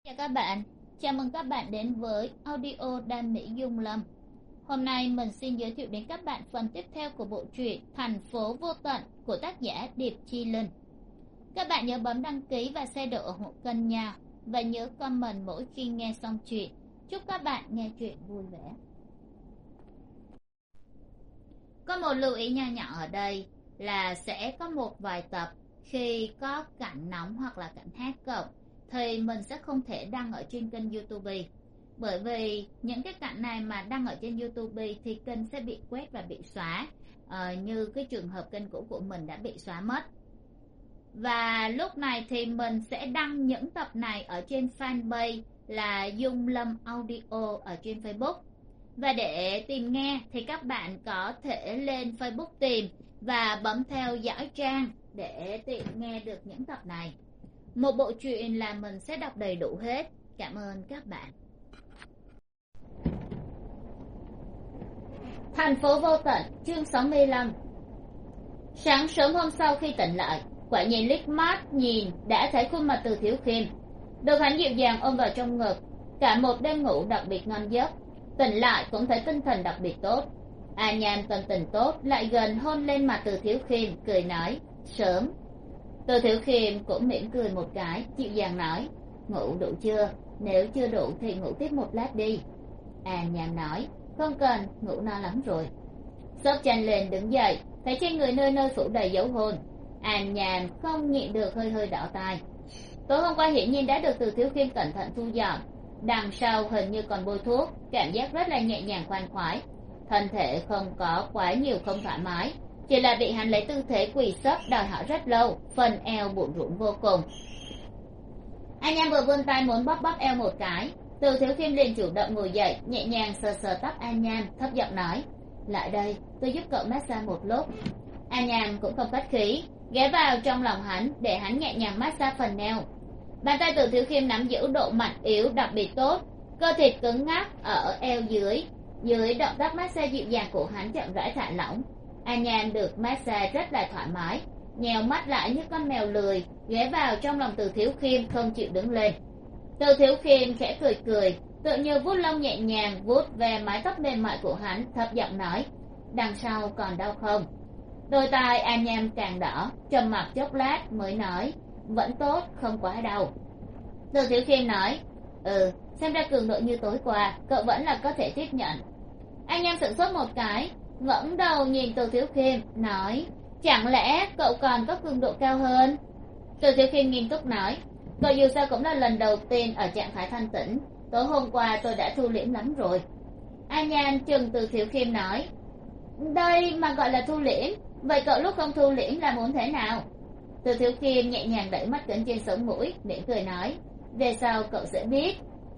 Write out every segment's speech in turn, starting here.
Chào các bạn, chào mừng các bạn đến với audio Đam Mỹ Dung Lâm. Hôm nay mình xin giới thiệu đến các bạn phần tiếp theo của bộ truyện Thành phố vô tận của tác giả Điệp Chi Linh. Các bạn nhớ bấm đăng ký và share độ ủng hộ kênh nha, và nhớ comment mỗi khi nghe xong chuyện. Chúc các bạn nghe chuyện vui vẻ. Có một lưu ý nho nhỏ ở đây là sẽ có một vài tập khi có cảnh nóng hoặc là cảnh hát cộng thì mình sẽ không thể đăng ở trên kênh YouTube, bởi vì những cái cảnh này mà đăng ở trên YouTube thì kênh sẽ bị quét và bị xóa, như cái trường hợp kênh cũ của mình đã bị xóa mất. Và lúc này thì mình sẽ đăng những tập này ở trên fanpage là Dung Lâm Audio ở trên Facebook. Và để tìm nghe thì các bạn có thể lên Facebook tìm và bấm theo dõi trang để tiện nghe được những tập này. Một bộ truyện là mình sẽ đọc đầy đủ hết. Cảm ơn các bạn. Thành phố vô tận, chương 65. Sáng sớm hôm sau khi tỉnh lại, quả nhiên liếc mắt nhìn đã thấy khuôn mặt Từ Thiếu Khiêm được hắn dịu dàng ôm vào trong ngực. Cả một đêm ngủ đặc biệt ngon giấc, tỉnh lại cũng thấy tinh thần đặc biệt tốt. A Nham tâm tình tốt lại gần hôn lên mặt Từ Thiếu Khiêm, cười nói sớm. Từ Thiếu Khiêm cũng mỉm cười một cái, dịu dàng nói ngủ đủ chưa, nếu chưa đủ thì ngủ tiếp một lát đi. A Nham nói không cần, ngủ no lắm rồi. Xốc chăn lên đứng dậy, thấy trên người nơi nơi phủ đầy dấu hôn. A Nham không nhịn được hơi hơi đỏ tai. Tối hôm qua hiển nhiên đã được Từ Thiếu Khiêm cẩn thận thu dọn, đằng sau hình như còn bôi thuốc, cảm giác rất là nhẹ nhàng khoan khoái. Thân thể không có quá nhiều không thoải mái, chỉ là bị hắn lấy tư thế quỳ sấp đòi hỏi rất lâu, phần eo bủn rủn vô cùng. Anh Nham vừa vươn tay muốn bóp eo một cái, Từ Thiếu Khiêm liền chủ động ngồi dậy, nhẹ nhàng sờ sờ tóc An Nham, thấp giọng nói lại đây, tôi giúp cậu massage một lúc. An Nham cũng không khách khí, ghé vào trong lòng hắn để hắn nhẹ nhàng massage phần eo. Bàn tay Từ Thiếu Khiêm nắm giữ độ mạnh yếu đặc biệt tốt, cơ thịt cứng ngắc ở eo dưới động tác massage dịu dàng của hắn chậm rãi thả lỏng. An Nham được massage rất là thoải mái, nhèo mắt lại như con mèo lười, ghé vào trong lòng Từ Thiếu Khiêm không chịu đứng lên. Từ Thiếu Khiêm khẽ cười cười, tự như vuốt lông nhẹ nhàng vuốt về mái tóc mềm mại của hắn, thấp giọng nói đằng sau còn đau không. Đôi tai An Nham càng đỏ, trầm mặc chốc lát mới nói vẫn tốt, không quá đau. Từ Thiếu Khiêm nói xem ra cường độ như tối qua cậu vẫn là có thể tiếp nhận. An Nham sửng sốt một cái, ngẩng đầu nhìn Từ Thiếu Khiêm nói chẳng lẽ cậu còn có cường độ cao hơn. Từ Thiếu Khiêm nghiêm túc nói cậu dù sao cũng là lần đầu tiên ở trạng thái thanh tĩnh, tối hôm qua tôi đã thu liễm lắm rồi. An Nham chừng Từ Thiếu Khiêm nói đây mà gọi là thu liễm, vậy cậu lúc không thu liễm là muốn thế nào. Từ Thiếu Khiêm nhẹ nhàng đẩy mắt kính trên sống mũi, mỉm cười nói về sau cậu sẽ biết.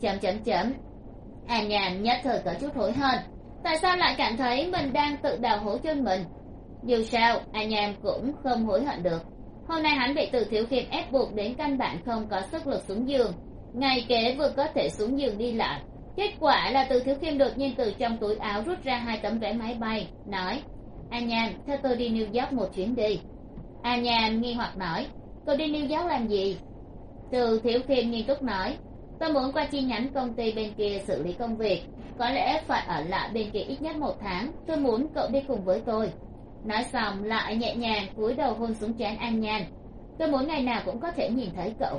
An Nham nhất thời có chút hối hận, tại sao lại cảm thấy mình đang tự đào hố chôn mình. Dù sao An Nham cũng không hối hận được. Hôm nay hắn bị Từ Thiếu Khiêm ép buộc đến căn bản không có sức lực xuống giường, ngày kế vừa có thể xuống giường đi lại. Kết quả là Từ Thiếu Khiêm đột nhiên từ trong túi áo rút ra 2 tấm vé máy bay, nói An Nham theo tôi đi New York một chuyến đi. An Nham nghi hoặc nói cậu đi New York làm gì. Từ Thiếu Khiêm nghiêm túc nói tôi muốn qua chi nhánh công ty bên kia xử lý công việc, có lẽ phải ở lại bên kia ít nhất 1 tháng, tôi muốn cậu đi cùng với tôi. Nói xong lại nhẹ nhàng cúi đầu hôn xuống trán An Nham. Tôi muốn ngày nào cũng có thể nhìn thấy cậu.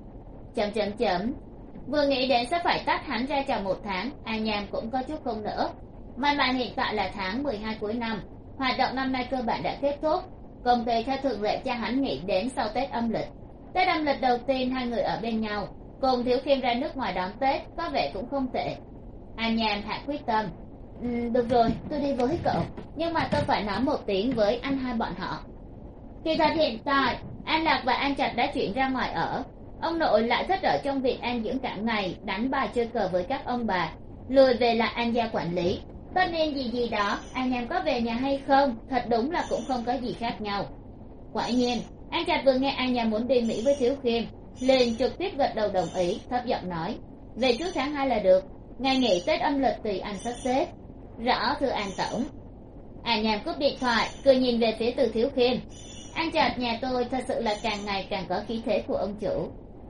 Vừa nghĩ đến sẽ phải tách hắn ra trong 1 tháng, An Nham cũng có chút không nỡ. May mắn hiện tại là tháng 12 cuối năm, hoạt động năm nay cơ bản đã kết thúc, công ty theo thường lệ cho hắn nghỉ đến sau Tết âm lịch. Tết âm lịch đầu tiên hai người ở bên nhau, cùng Thiếu Khiêm ra nước ngoài đón Tết có vẻ cũng không tệ. An Nham hạ quyết tâm được rồi, tôi đi với cậu, nhưng mà tôi phải nói một tiếng với anh hai bọn họ. Kỳ thật hiện tại An Lạc và An Trạch đã chuyển ra ngoài ở, ông nội lại thích ở trong viện an dưỡng cả ngày, đánh bài chơi cờ với các ông bà, lùi về là An gia quản lý. Tất nhiên gì đó An Nham có về nhà hay không thật đúng là cũng không có gì khác nhau. Quả nhiên An Trạch vừa nghe An Nham muốn đi Mỹ với Thiếu Khiêm liền trực tiếp gật đầu đồng ý, thấp giọng nói về trước tháng 2 là được, ngày nghỉ Tết âm lịch tùy anh sắp xếp. Rõ thưa An tổng. An Nham cúp điện thoại, cười nhìn về phía Từ Thiếu Khiêm. An Trạch nhà tôi thật sự là càng ngày càng có khí thế của ông chủ.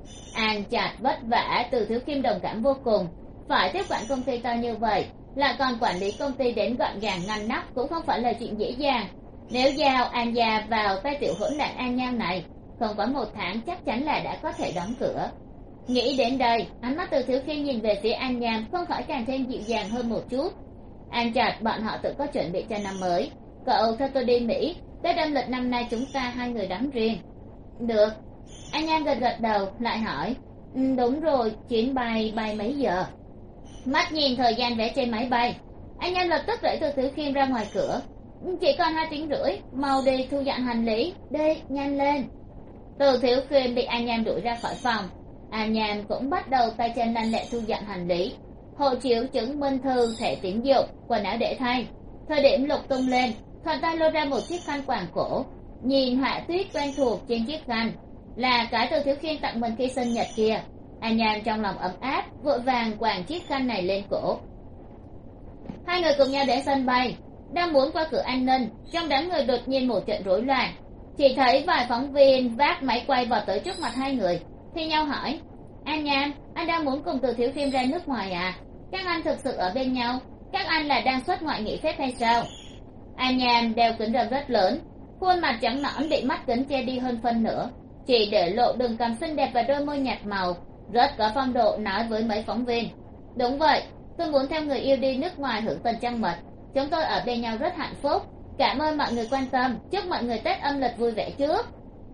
An Chặt vất vả, Từ Thiếu Khiêm đồng cảm vô cùng. Phải tiếp quản công ty to như vậy, lại còn quản lý công ty đến gọn gàng ngăn nắp cũng không phải là chuyện dễ dàng. Nếu giao An gia vào tay tiểu hỗn đản An Nham này, không có 1 tháng chắc chắn là đã có thể đóng cửa. Nghĩ đến đây, ánh mắt Từ Thiếu Khiêm nhìn về phía An Nham không khỏi càng thêm dịu dàng hơn một chút. An Chặt, bọn họ tự có chuẩn bị cho năm mới. Cậu theo tôi đi Mỹ, Tết âm lịch năm nay chúng ta 2 người đóng riêng. Được. An Nham gật gật đầu, lại hỏi. Đúng rồi, chuyến bay mấy giờ? Mắt nhìn thời gian vé trên máy bay, An Nham lập tức đẩy Từ Thiếu Khiêm ra ngoài cửa. Chỉ còn 2 tiếng rưỡi, mau đi thu dọn hành lý, đi, nhanh lên. Từ Thiếu Khiêm bị An Nham đuổi ra khỏi phòng. An Nham cũng bắt đầu tay chân lanh lẹ thu dọn hành lý, hộ chiếu, chứng minh thư, thẻ tín dụng, quần áo để thay. Thời điểm lục tung lên, thuận tay lôi ra một chiếc khăn quàng cổ, nhìn họa tiết quen thuộc trên chiếc khăn, là cái Từ Thiếu Khiêm tặng mình khi sinh nhật kia. An Nham trong lòng ấm áp, vội vàng quàng chiếc khăn này lên cổ. 2 người cùng nhau đến sân bay, đang muốn qua cửa an ninh, trong đám người đột nhiên một trận rối loạn. Chỉ thấy vài phóng viên vác máy quay vào tới trước mặt 2 người, thi nhau hỏi. An Nham, anh đang muốn cùng Từ Thiếu Khiêm ra nước ngoài à? Các anh thực sự ở bên nhau? Các anh là đang xuất ngoại nghỉ phép hay sao? An Nham đeo kính râm rất lớn, khuôn mặt trắng nõn bị mắt kính che đi hơn phân nửa, chỉ để lộ đường cằm xinh đẹp và đôi môi nhạt màu, rất có phong độ, nói với mấy phóng viên. Đúng vậy, tôi muốn theo người yêu đi nước ngoài hưởng tuần trăng mật. Chúng tôi ở bên nhau rất hạnh phúc. Cảm ơn mọi người quan tâm, chúc mọi người Tết âm lịch vui vẻ trước.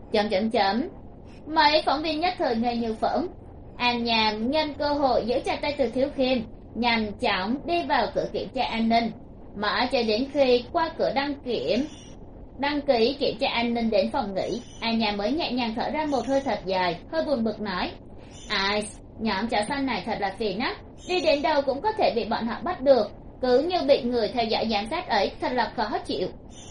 Mấy phóng viên nhất thời ngây như phỗng. An Nham nhân cơ hội giữ chặt tay Từ Thiếu Khiêm, nhanh chóng đi vào cửa kiểm tra an ninh, mãi cho đến khi qua cửa đăng ký kiểm tra an ninh đến phòng nghỉ, An Nham mới nhẹ nhàng thở ra một hơi thật dài, hơi buồn bực nói. Ai, nhóm chó săn này thật là phiền á, đi đến đâu cũng có thể bị bọn họ bắt được, cứ như bị người theo dõi giám sát ấy, thật là khó chịu.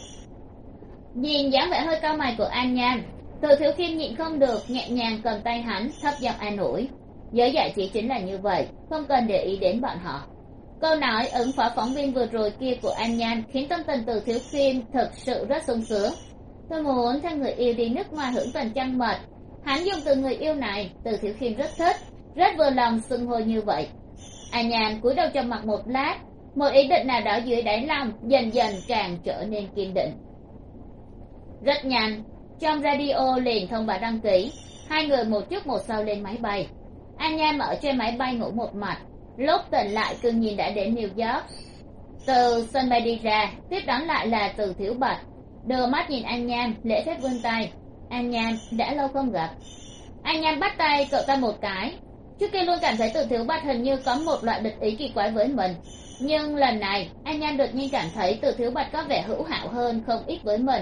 Nhìn dáng vẻ hơi cau mày của An Nham, Từ Thiếu Khiêm nhịn không được, nhẹ nhàng cầm tay hắn, thấp giọng an ủi. Giới giải trí chính là như vậy, không cần để ý đến bọn họ. Câu nói ứng phó phóng viên vừa rồi kia của An Nham khiến tâm tình Từ Thiếu Khiêm thực sự rất sung sướng. Tôi muốn theo người yêu đi nước ngoài hưởng tuần trăng mật. Hắn dùng từ người yêu này, Từ Thiếu Khiêm rất thích, rất vừa lòng xưng hô như vậy. An Nham cúi đầu trầm mặc một lát, một ý định nào đó dưới đáy lòng dần dần càng trở nên kiên định. Rất nhanh, trong radio liền thông báo đăng ký, 2 người một trước một sau lên máy bay. An Nham ở trên máy bay ngủ một mạch, lúc tỉnh lại cương nhiên đã đến New York. Từ sân bay đi ra, tiếp đón lại là Từ Thiếu Bạch, đưa mắt nhìn An Nham, lễ phép vươn tay. An Nham, đã lâu không gặp. An Nham bắt tay cậu ta một cái. Trước kia luôn cảm thấy Từ Thiếu Bạch hình như có một loại địch ý kỳ quái với mình, nhưng lần này An Nham đột nhiên cảm thấy Từ Thiếu Bạch có vẻ hữu hảo hơn không ít với mình.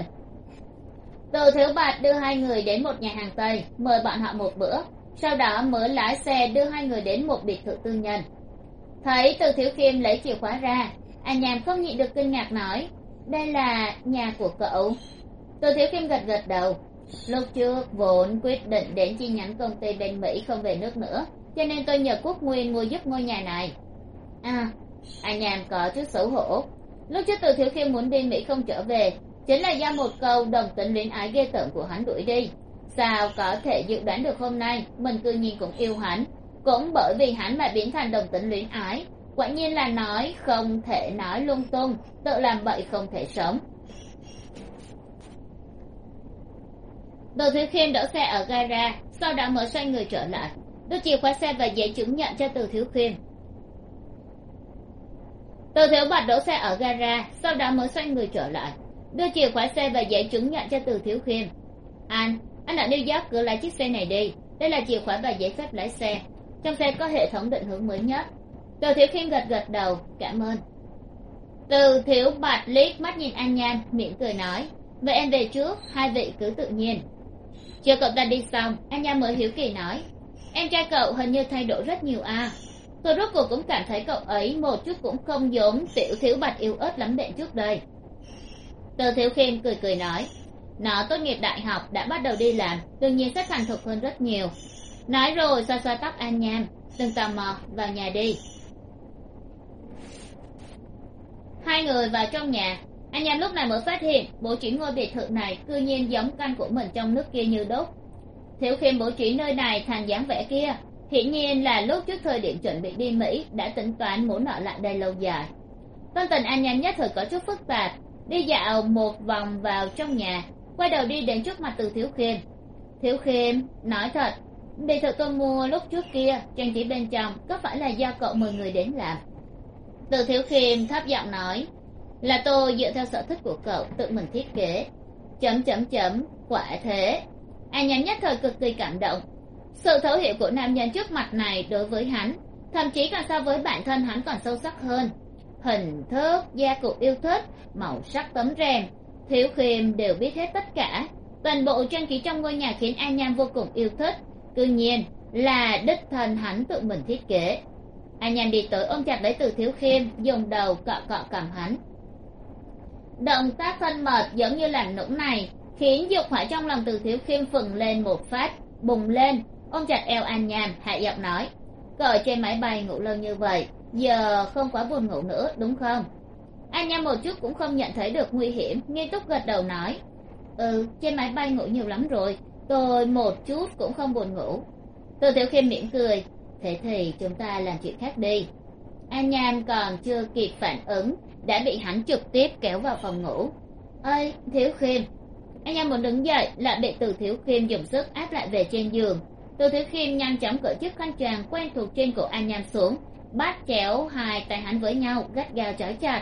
Từ Thiếu Bạch đưa 2 người đến một nhà hàng Tây, mời bọn họ một bữa, sau đó mới lái xe đưa 2 người đến một biệt thự tư nhân. Thấy Từ Thiếu Khiêm lấy chìa khóa ra, An Nham không nhịn được kinh ngạc nói. Đây là nhà của cậu? Từ Thiếu Khiêm gật gật đầu. Lúc trước vốn quyết định đến chi nhánh công ty bên Mỹ không về nước nữa, cho nên tôi nhờ Quốc Nguyên mua giúp ngôi nhà này. À, An Nham có chút xấu hổ. Lúc trước Từ Thiếu Khiêm muốn đi Mỹ không trở về, chính là do một câu đồng tính luyến ái ghê tởm của hắn đuổi đi. Sao có thể dự đoán được hôm nay mình cư nhiên cũng yêu hắn, cũng bởi vì hắn mà biến thành đồng tính luyến ái. Quả nhiên là nói không thể nói lung tung, tự làm bậy không thể sống. Từ Thiếu Khiêm đỗ xe ở gara, sau đó mới xoay người trở lại, đưa chìa khóa xe và giấy chứng nhận cho Từ Thiếu Khiêm. Từ Thiếu Bạch đỗ xe ở gara, sau đó mới xoay người trở lại, đưa chìa khóa xe và giấy chứng nhận cho Từ Thiếu Khiêm. Anh ở New York cứ lái chiếc xe này đi, đây là chìa khóa và giấy phép lái xe, trong xe có hệ thống định hướng mới nhất. Từ Thiếu Khiêm gật gật đầu, cảm ơn. Từ Thiếu Bạch liếc mắt nhìn An Nham, mỉm cười nói, vậy em về trước, 2 vị cứ tự nhiên. Chờ cậu ta đi xong, An Nham mới hiếu kỳ nói, em trai cậu hình như thay đổi rất nhiều à. Tôi rốt cuộc cũng cảm thấy cậu ấy một chút cũng không giống Tiểu Thiếu Bạch yếu ớt lắm đệm trước đây. Từ Thiếu Khiêm cười cười nói, nó tốt nghiệp đại học đã bắt đầu đi làm, đương nhiên sẽ thành thục hơn rất nhiều. Nói rồi xoa xoa tóc An Nham, đừng tò mò, vào nhà đi. 2 người vào trong nhà, An Nham lúc này mới phát hiện bố trí ngôi biệt thự này cư nhiên giống căn của mình trong nước kia như đúc. Thiếu Khiêm bố trí nơi này thành dáng vẻ kia, hiển nhiên là lúc trước thời điểm chuẩn bị đi Mỹ đã tính toán muốn ở lại đây lâu dài. Tâm tình An Nham nhất thời có chút phức tạp, đi dạo một vòng vào trong nhà, quay đầu đi đến trước mặt Từ Thiếu Khiêm. Thiếu Khiêm, nói thật, biệt thự tôi mua lúc trước kia, trang trí bên trong có phải là do cậu mời người đến làm? Từ Thiếu Khiêm thấp giọng nói, là tôi dựa theo sở thích của cậu tự mình thiết kế. Quả thế. An Nham nhất thời cực kỳ cảm động. Sự thấu hiểu của nam nhân trước mặt này đối với hắn, thậm chí còn so với bản thân hắn còn sâu sắc hơn. Hình thức, gia cụ yêu thích, màu sắc tấm rèm, Thiếu Khiêm đều biết hết tất cả. Toàn bộ trang trí trong ngôi nhà khiến An Nham vô cùng yêu thích, tự nhiên là đích thân hắn tự mình thiết kế. An Nham đi tới ôm chặt lấy Từ Thiếu Khiêm, dùng đầu cọ cọ cằm hắn. Động tác thân mật giống như làm nũng này khiến dục hỏa trong lòng Từ Thiếu Khiêm phừng lên một phát, bùng lên, ôm chặt eo An Nham, hạ giọng nói, cậu trên máy bay ngủ lâu như vậy, giờ không quá buồn ngủ nữa đúng không? An Nham một chút cũng không nhận thấy được nguy hiểm, nghiêm túc gật đầu nói, trên máy bay ngủ nhiều lắm rồi, tôi một chút cũng không buồn ngủ. Từ Thiếu Khiêm mỉm cười, thế thì chúng ta làm chuyện khác đi. An Nham còn chưa kịp phản ứng đã bị hắn trực tiếp kéo vào phòng ngủ. Ơi Thiếu Khiêm. An Nham muốn đứng dậy lại bị Từ Thiếu Khiêm dùng sức áp lại về trên giường. Từ Thiếu Khiêm nhanh chóng cởi chiếc khăn choàng quen thuộc trên cổ An Nham xuống, bắt chéo hai tay hắn với nhau gắt gao trói chặt.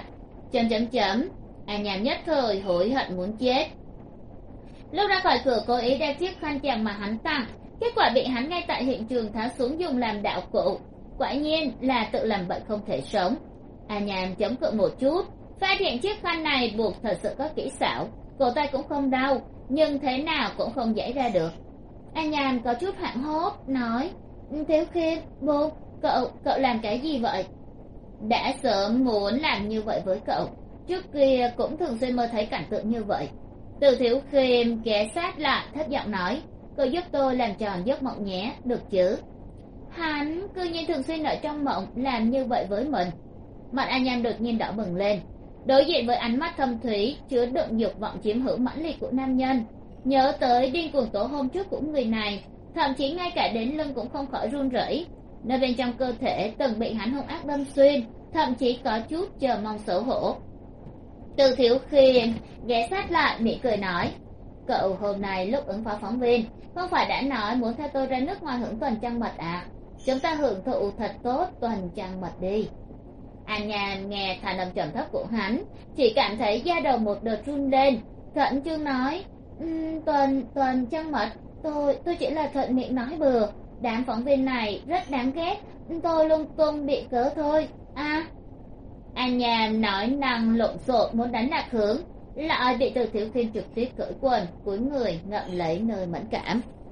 An Nham nhất thời hối hận muốn chết. Lúc ra khỏi cửa cố ý đeo chiếc khăn choàng mà hắn tặng, kết quả bị hắn ngay tại hiện trường tháo xuống dùng làm đạo cụ. Quả nhiên là tự làm bệnh không thể sống. An Nham chống cự một chút, phát hiện chiếc khăn này buộc thật sự có kỹ xảo, cổ tay cũng không đau, nhưng thế nào cũng không giãy ra được. An Nham có chút hoảng hốt nói, Thiếu Khiêm, bố, cậu làm cái gì vậy? Đã sớm muốn làm như vậy với cậu, trước kia cũng thường xuyên mơ thấy cảnh tượng như vậy. Từ Thiếu Khiêm ghé sát lại thấp giọng nói, cậu giúp tôi làm tròn giấc mộng nhé, được chứ? Hắn cư nhiên thường xuyên ở trong mộng làm như vậy với mình. Mặt An Nham đột nhiên đỏ bừng lên, đối diện với ánh mắt thâm thúy chứa đựng dục vọng chiếm hữu mãnh liệt của nam nhân, nhớ tới điên cuồng tối hôm trước của người này, thậm chí ngay cả đến lưng cũng không khỏi run rẩy, nơi bên trong cơ thể từng bị hắn hung ác đâm xuyên, thậm chí có chút chờ mong xấu hổ. Từ Thiếu Khiêm ghé sát lại mỉm cười nói, cậu hôm nay lúc ứng phó phóng viên không phải đã nói muốn theo tôi ra nước ngoài hưởng tuần trăng mật à? Chúng ta hưởng thụ thật tốt tuần trăng mật đi. An Nhàn nghe thanh âm trầm thấp của hắn, chỉ cảm thấy da đầu một đợt run lên, khẩn trương nói, tuần trăng mật, tôi chỉ là thuận miệng nói bừa, đám phóng viên này rất đáng ghét, tôi lung tung bị cớ thôi. An Nhàn nói năng lộn xộn muốn đánh lạc hướng, lại bị Từ Thiếu Khiêm trực tiếp cởi quần, cúi người ngậm lấy nơi mẫn cảm.